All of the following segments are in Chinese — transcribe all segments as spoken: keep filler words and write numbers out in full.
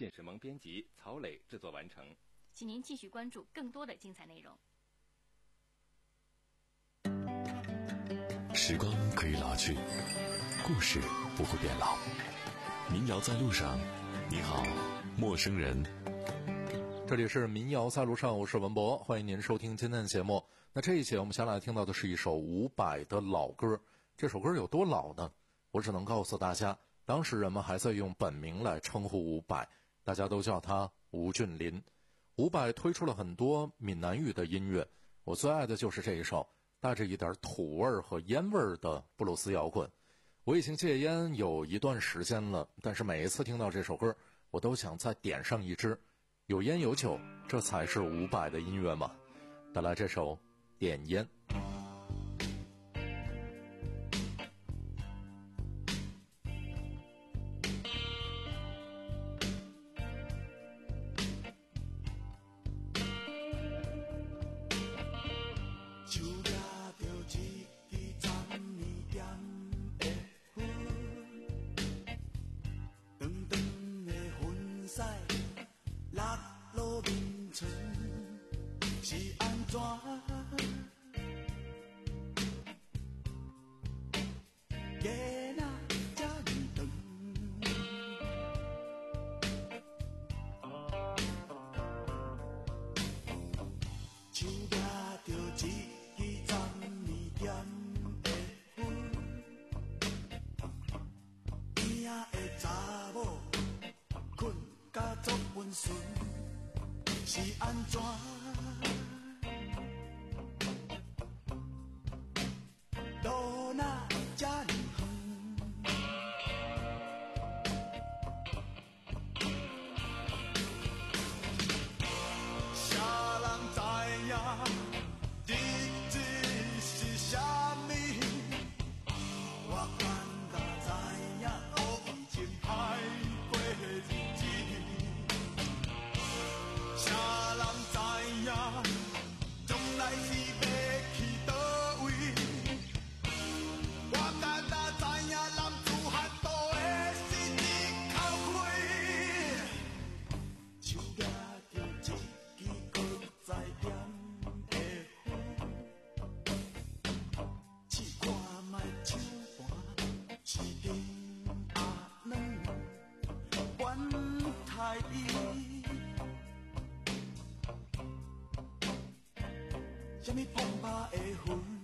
现实萌编辑，曹磊制作完成。 请您继续关注更多的精彩内容。 时光可以老去，故事不会变老。民谣在路上，你好，陌生人。 这里是民谣在路上，我是文博，欢迎您收听今天的节目。那这一节我们先来听到的是一首伍佰的老歌。这首歌有多老呢？我只能告诉大家，当时人们还在用本名来称呼伍佰，大家都叫他吴俊霖。伍佰推出了很多闽南语的音乐，我最爱的就是这一首带着一点土味和烟味的布鲁斯摇滚。我已经戒烟有一段时间了，但是每一次听到这首歌，我都想再点上一支。有烟有酒，这才是伍佰的音乐嘛。带来这首《点烟》。 是安怎？路哪这呢远？啥人知影日子是啥物？我敢甲知影，我已经歹过日子。啥人知影，将来是要去倒位？我敢若知影，男子汉道的是一口气，手抓着一支搁再点的火，试看卖手盘是丁阿软，管太伊。什么澎湃的云？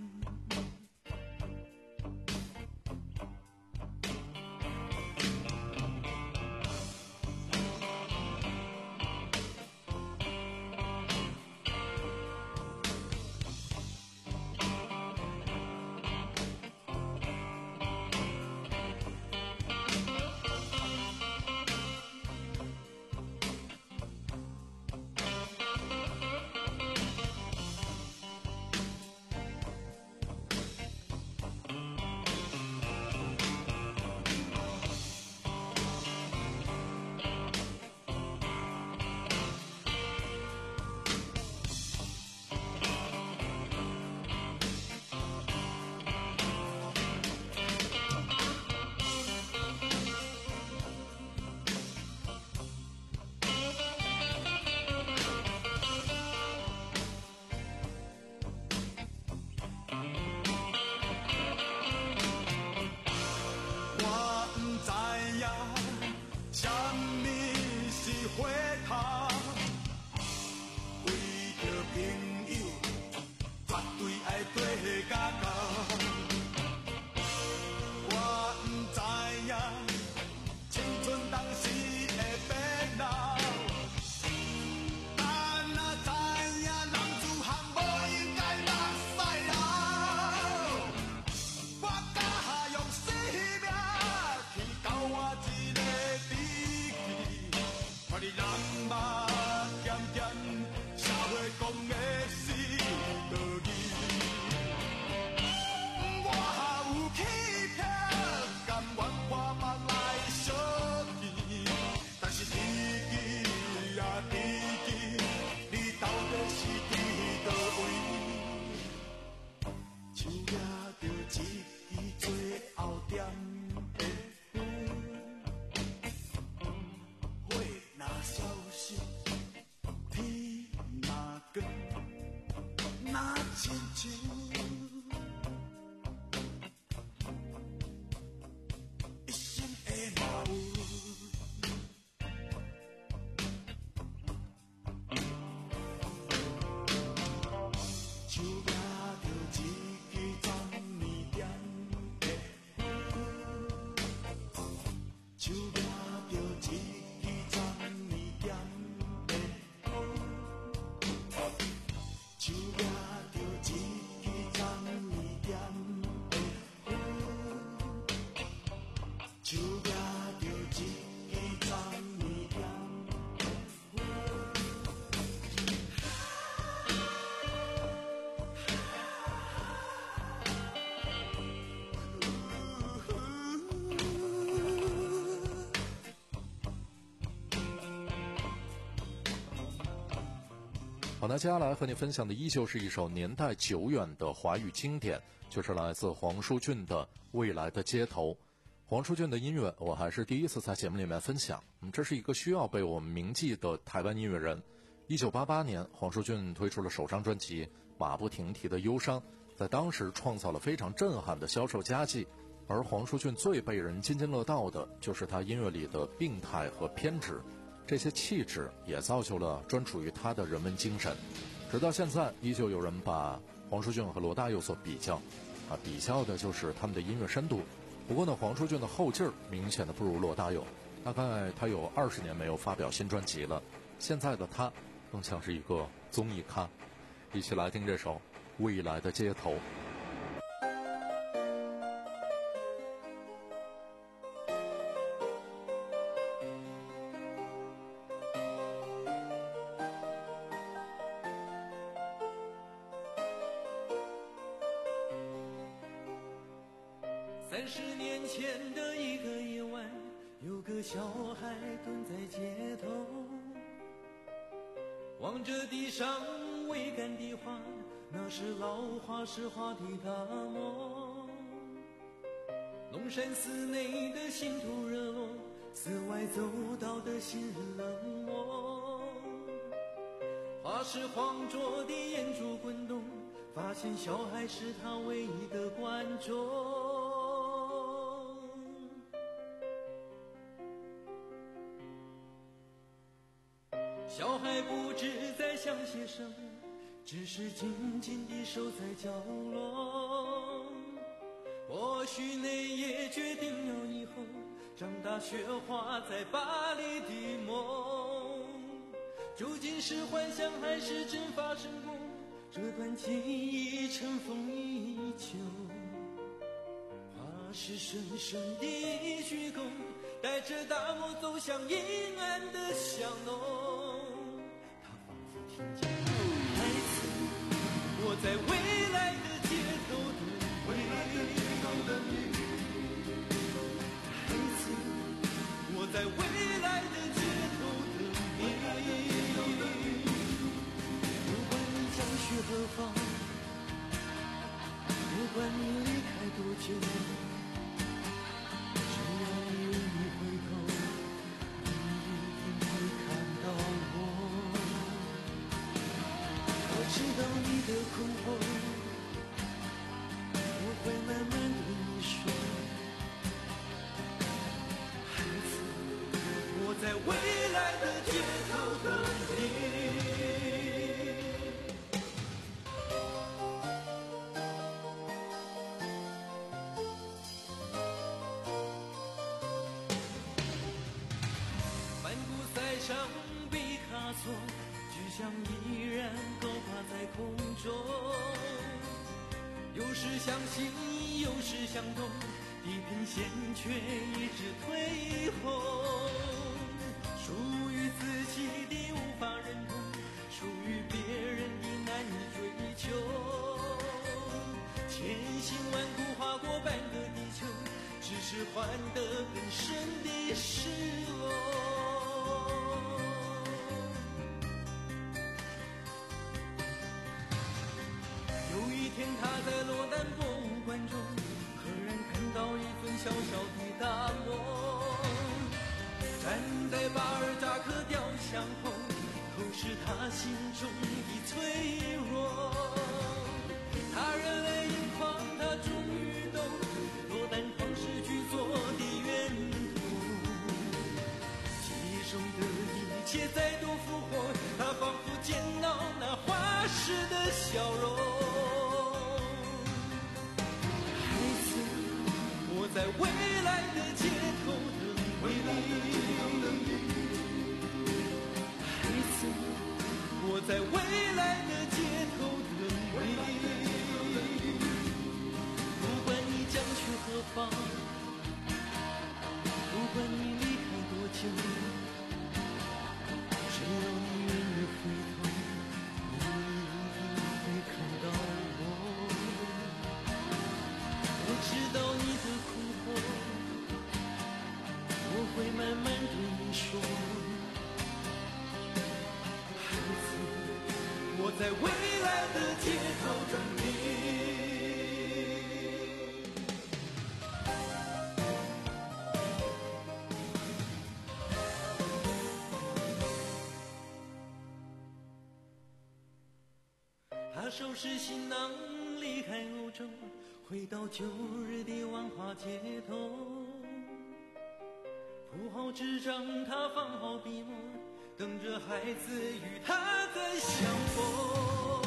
消息，天若光，若亲像一生的老有。手抓着一支十年点的手抓着一支十年点的手抓着一支十年点的手抓着一支十年点。 好，那接下来和你分享的依旧是一首年代久远的华语经典，就是来自黄舒骏的《未来的街头》。黄舒骏的音乐我还是第一次在节目里面分享，嗯，这是一个需要被我们铭记的台湾音乐人。一九八八年，黄舒骏推出了首张专辑《马不停蹄的忧伤》，在当时创造了非常震撼的销售佳绩。而黄舒骏最被人津津乐道的就是他音乐里的病态和偏执，这些气质也造就了专属于他的人文精神。直到现在，依旧有人把黄舒骏和罗大佑所比较，啊，比较的就是他们的音乐深度。不过呢，黄舒骏的后劲儿明显的不如罗大佑，大概他有二十年没有发表新专辑了。现在的他更像是一个综艺咖。一起来听这首《未来的街头》。 三十年前的一个夜晚，有个小孩蹲在街头，望着地上未干的花，那是老花石化的大梦。龙山寺内的心头热络，寺外走道的心冷漠。花石晃着的眼珠滚动，发现小孩是他唯一的观众。小孩不知在想些什么，只是静静地守在角落。或许那夜决定了以后长大学画在巴黎的梦，究竟是幻想还是真发生过？这段记忆尘封已久，怕是深深的虚构，带着大漠走向阴暗的巷弄。他仿佛听见孩子，我在未来的街头等你，未来的街头等你。孩子，我在未来的街头等你。不管你将去何方，不管你离开多久，只要你愿意回头，你一定会看到我。我知道你的困惑，我会慢慢对你说，孩子，我在未来的街头等你。上毕卡索具象依然高挂在空中，有时相信有时相同，地平线却一直退后。属于自己的无法认同，属于别人的难以追求。千辛万苦划过半个地球，只是换得更深的失落。有一天他在罗丹博物馆中赫然看到一尊小小的大梦，站在巴尔扎克雕是他心中的脆弱。他热泪盈眶，他终于懂落单方失去做的源头。记忆中的一切再度复活，他仿佛见到那花时的笑容。孩子，我在未来的街头等你。孩子，我在未来的街头等你。不管你将去何方，不管你离开多久，只要你愿意回头，你一定会看到我。我知道你的苦痛，我会慢慢对你说。孩子，我在未来的街头等你。他收拾行囊离开欧洲，回到旧日的万华街头，铺好纸张，他放好笔墨，等着孩子与他再相逢。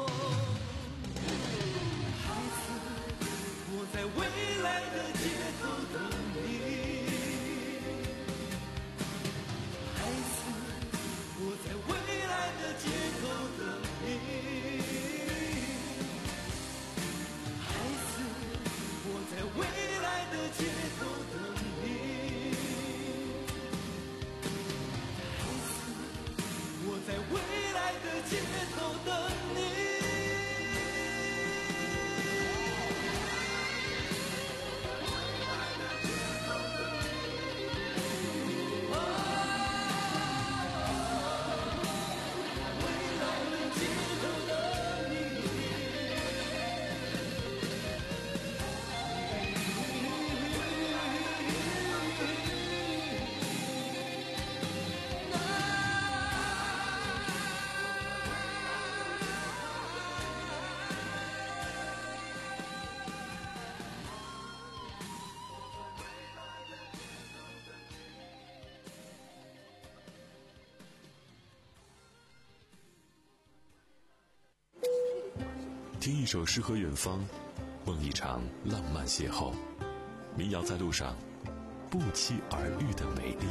孩子，我在未来的街头等你。孩子，我在未来的街头等你。在未来的街头等你，孩子，我在未来的街头等你。 听一首诗和远方，梦一场浪漫邂逅。民谣在路上，不期而遇的美丽。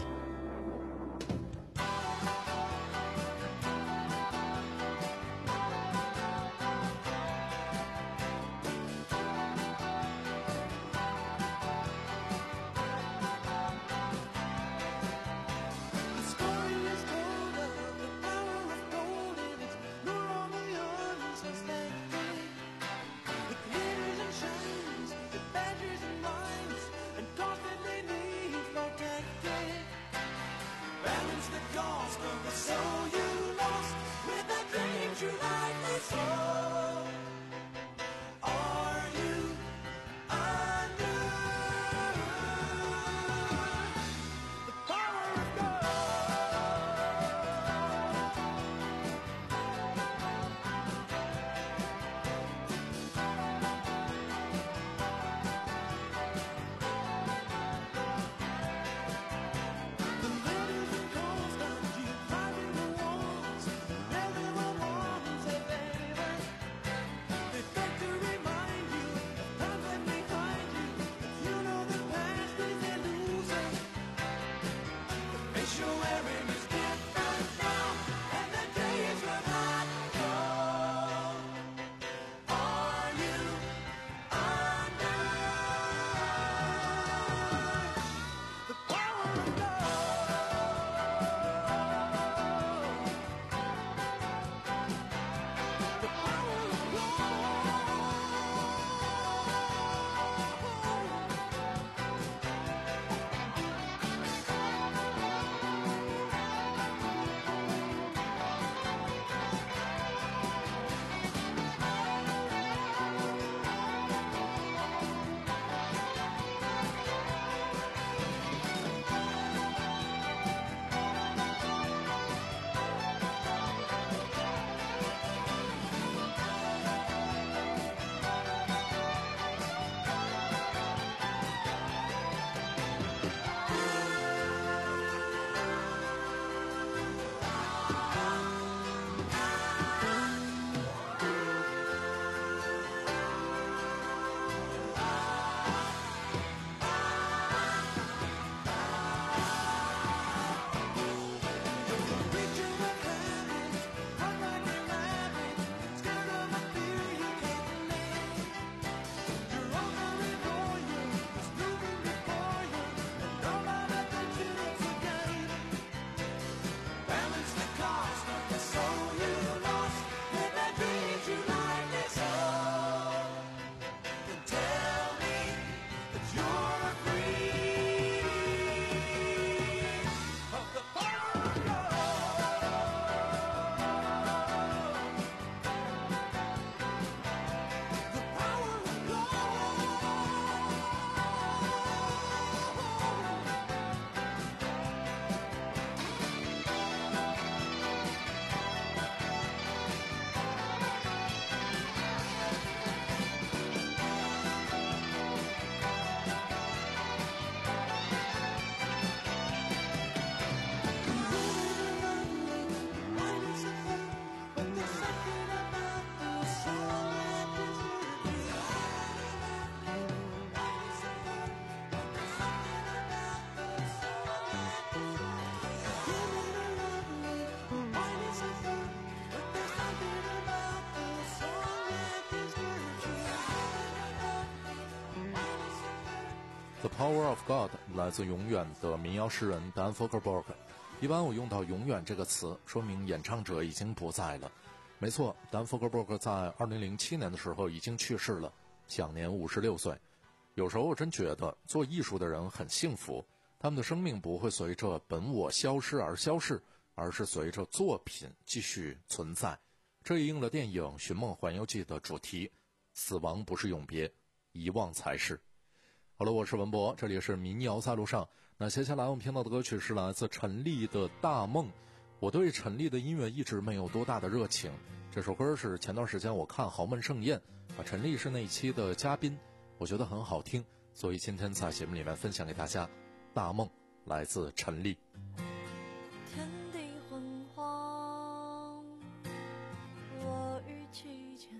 The Power of God 来自永远的民谣诗人 Dan Fogelberg。一般我用到永远这个词，说明演唱者已经不在了。没错， Dan Fogelberg 在二零零七年的时候已经去世了，享年五十六岁。有时候我真觉得做艺术的人很幸福，他们的生命不会随着本我消失而消逝，而是随着作品继续存在。这也应了电影《寻梦环游记》的主题，死亡不是永别，遗忘才是。好了，我是文博，这里是民谣在路上。那接下来我们听到的歌曲是来自陈粒的《大梦》。我对陈粒的音乐一直没有多大的热情，这首歌是前段时间我看豪门盛宴啊，陈粒是那一期的嘉宾，我觉得很好听，所以今天在节目里面分享给大家。《大梦》来自陈粒。 天地昏黄，我与其间，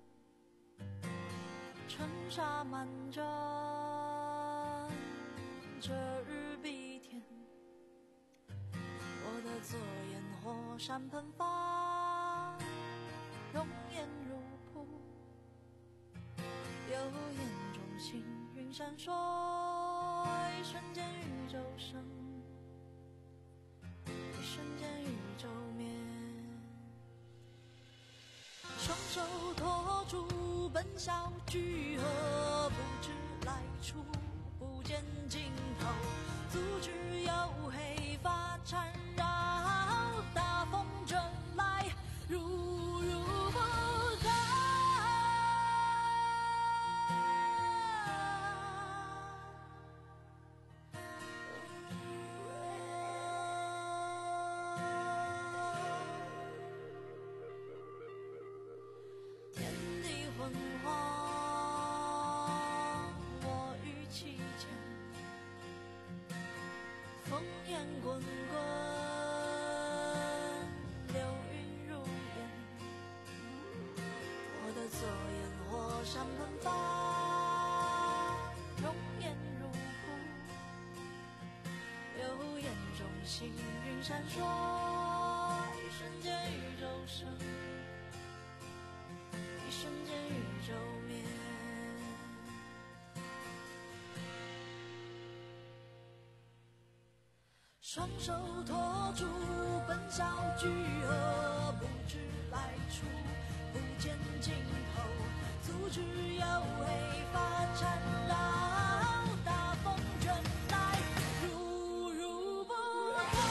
尘沙漫卷，这日比天，我的左眼火山喷发，容颜如瀑，右眼中星云闪烁，一瞬间宇宙生，一瞬间宇宙灭，双手托住奔向聚合，不知来处，不见尽头，阻止有黑发缠绕，大风卷来，如如不可。天地昏黄，我与其间，烽烟滚滚，流云如烟，我的左眼火山喷发，容颜如瀑，右眼中星云闪烁，一瞬间宇宙生，一瞬间宇宙灭。双手托住奔向聚合，不知来处，不见尽头，阻止有黑发缠绕，大风卷来，如如不可。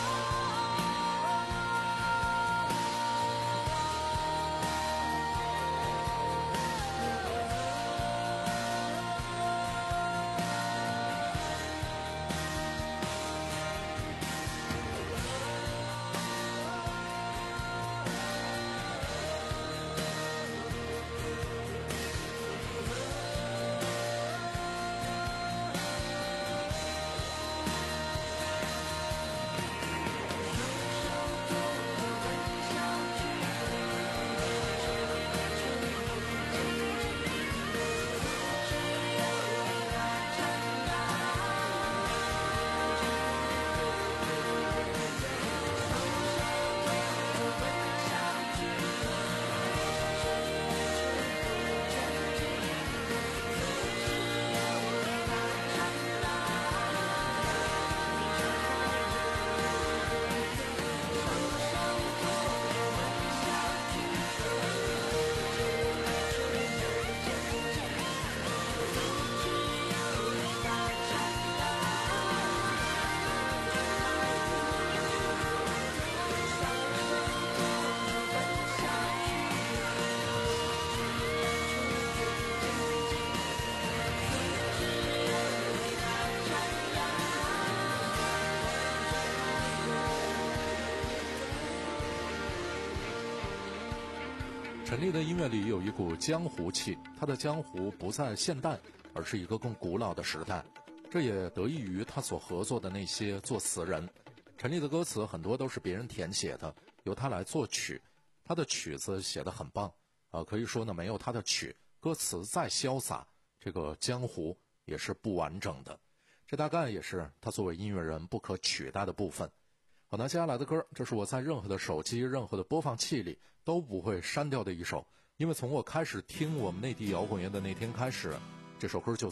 陈粒的音乐里有一股江湖气，他的江湖不在现代，而是一个更古老的时代。这也得益于他所合作的那些作词人。陈粒的歌词很多都是别人填写的，由他来作曲。他的曲子写得很棒，呃，可以说呢，没有他的曲，歌词再潇洒，这个江湖也是不完整的。这大概也是他作为音乐人不可取代的部分。好，那接下来的歌，这是我在任何的手机、任何的播放器里都不会删掉的一首，因为从我开始听我们内地摇滚乐的那天开始，这首歌就在，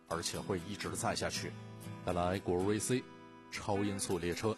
而且会一直在下去。带来果儿 V C 超音速列车。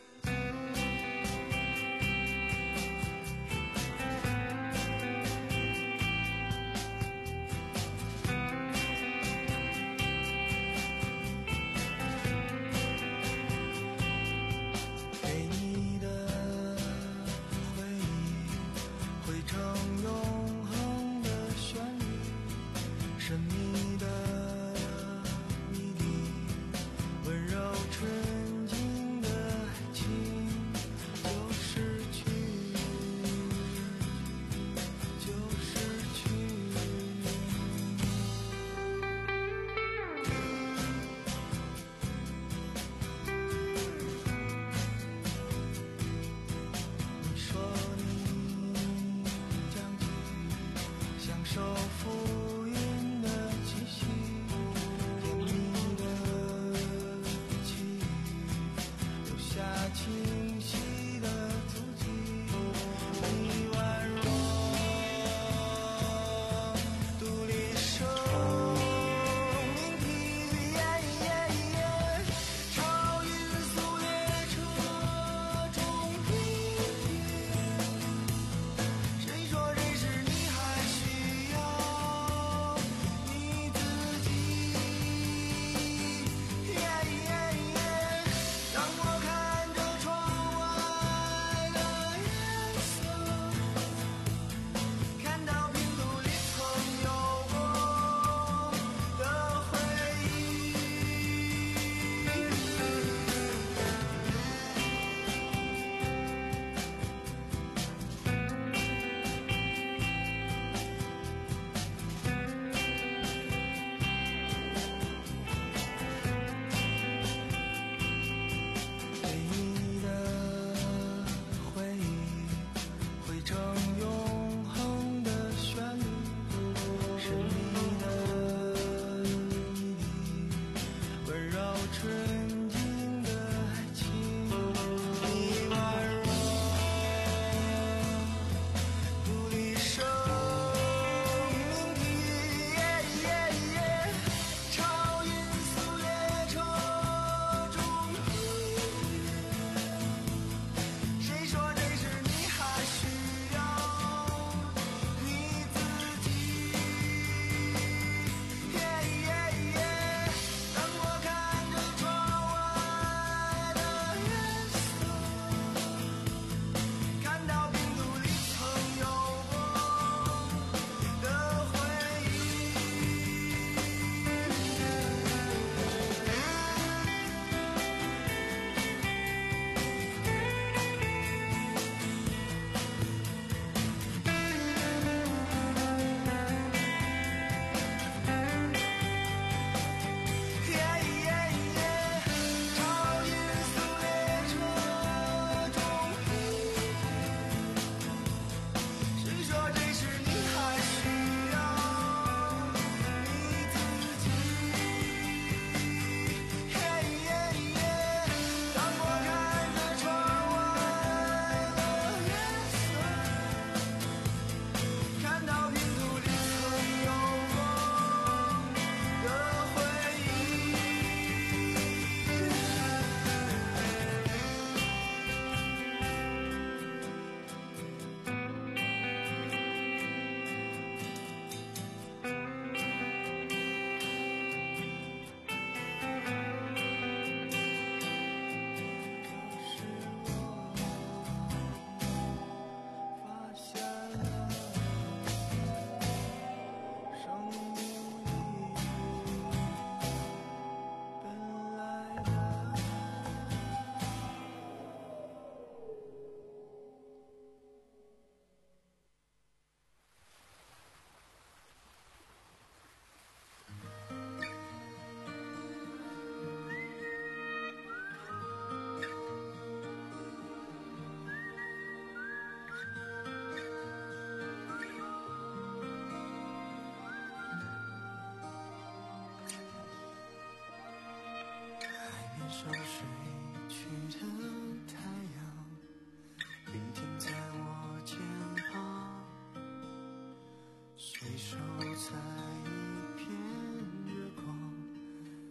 潮水去的太阳，聆听在我肩膀，随手采一片月光，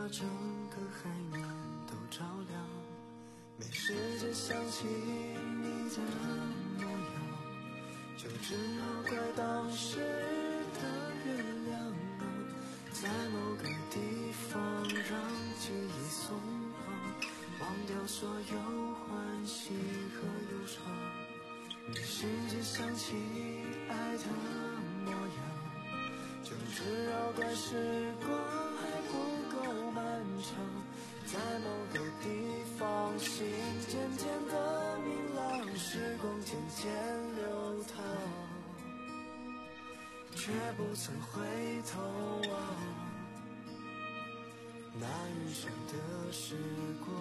整个海面都照亮。没时间想起你的模样，就只好怪当时的月亮，在某个地方让记忆松绑，忘掉所有欢喜和忧伤。没时间想起爱的模样，就只好怪时光还不够漫长，在某个地方心渐渐的明朗，时光渐渐流淌，却不曾回头望那余生的时光。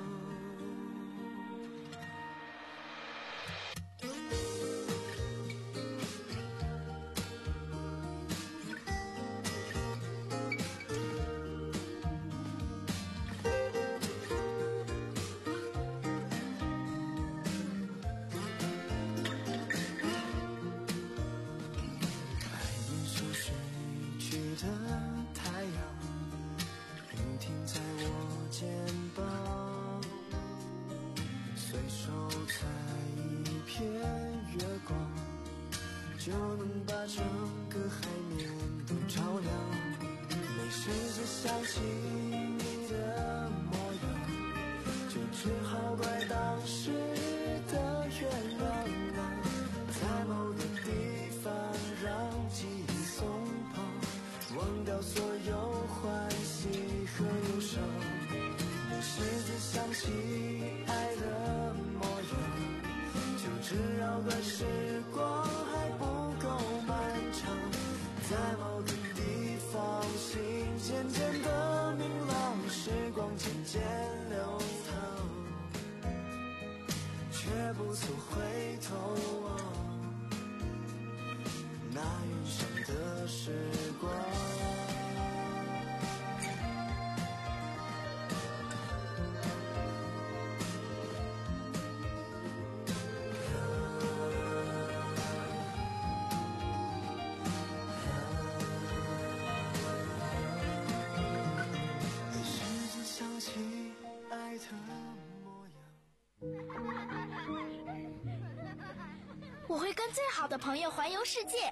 就能把整个海面都照亮。没时间想起你的模样，就只好怪当时的月亮，在某个地方让记忆松绑，忘掉所有欢喜和忧伤。没时间想起爱的模样，就只好怪时光还不够漫长，在某个地方心渐渐的明朗，时光渐渐流淌，却不曾回头望那云上的时光。 我会跟最好的朋友环游世界，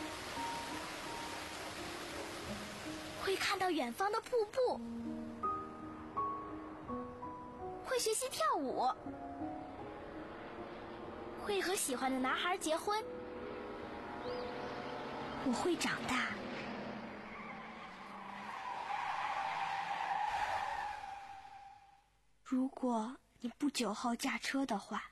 会看到远方的瀑布，会学习跳舞，会和喜欢的男孩结婚。我会长大。如果你不酒后驾车的话，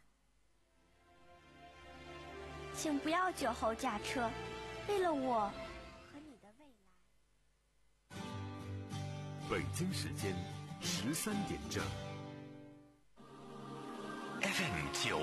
请不要酒后驾车，为了我和你的未来。 北京时间十三点整 ，F M 九。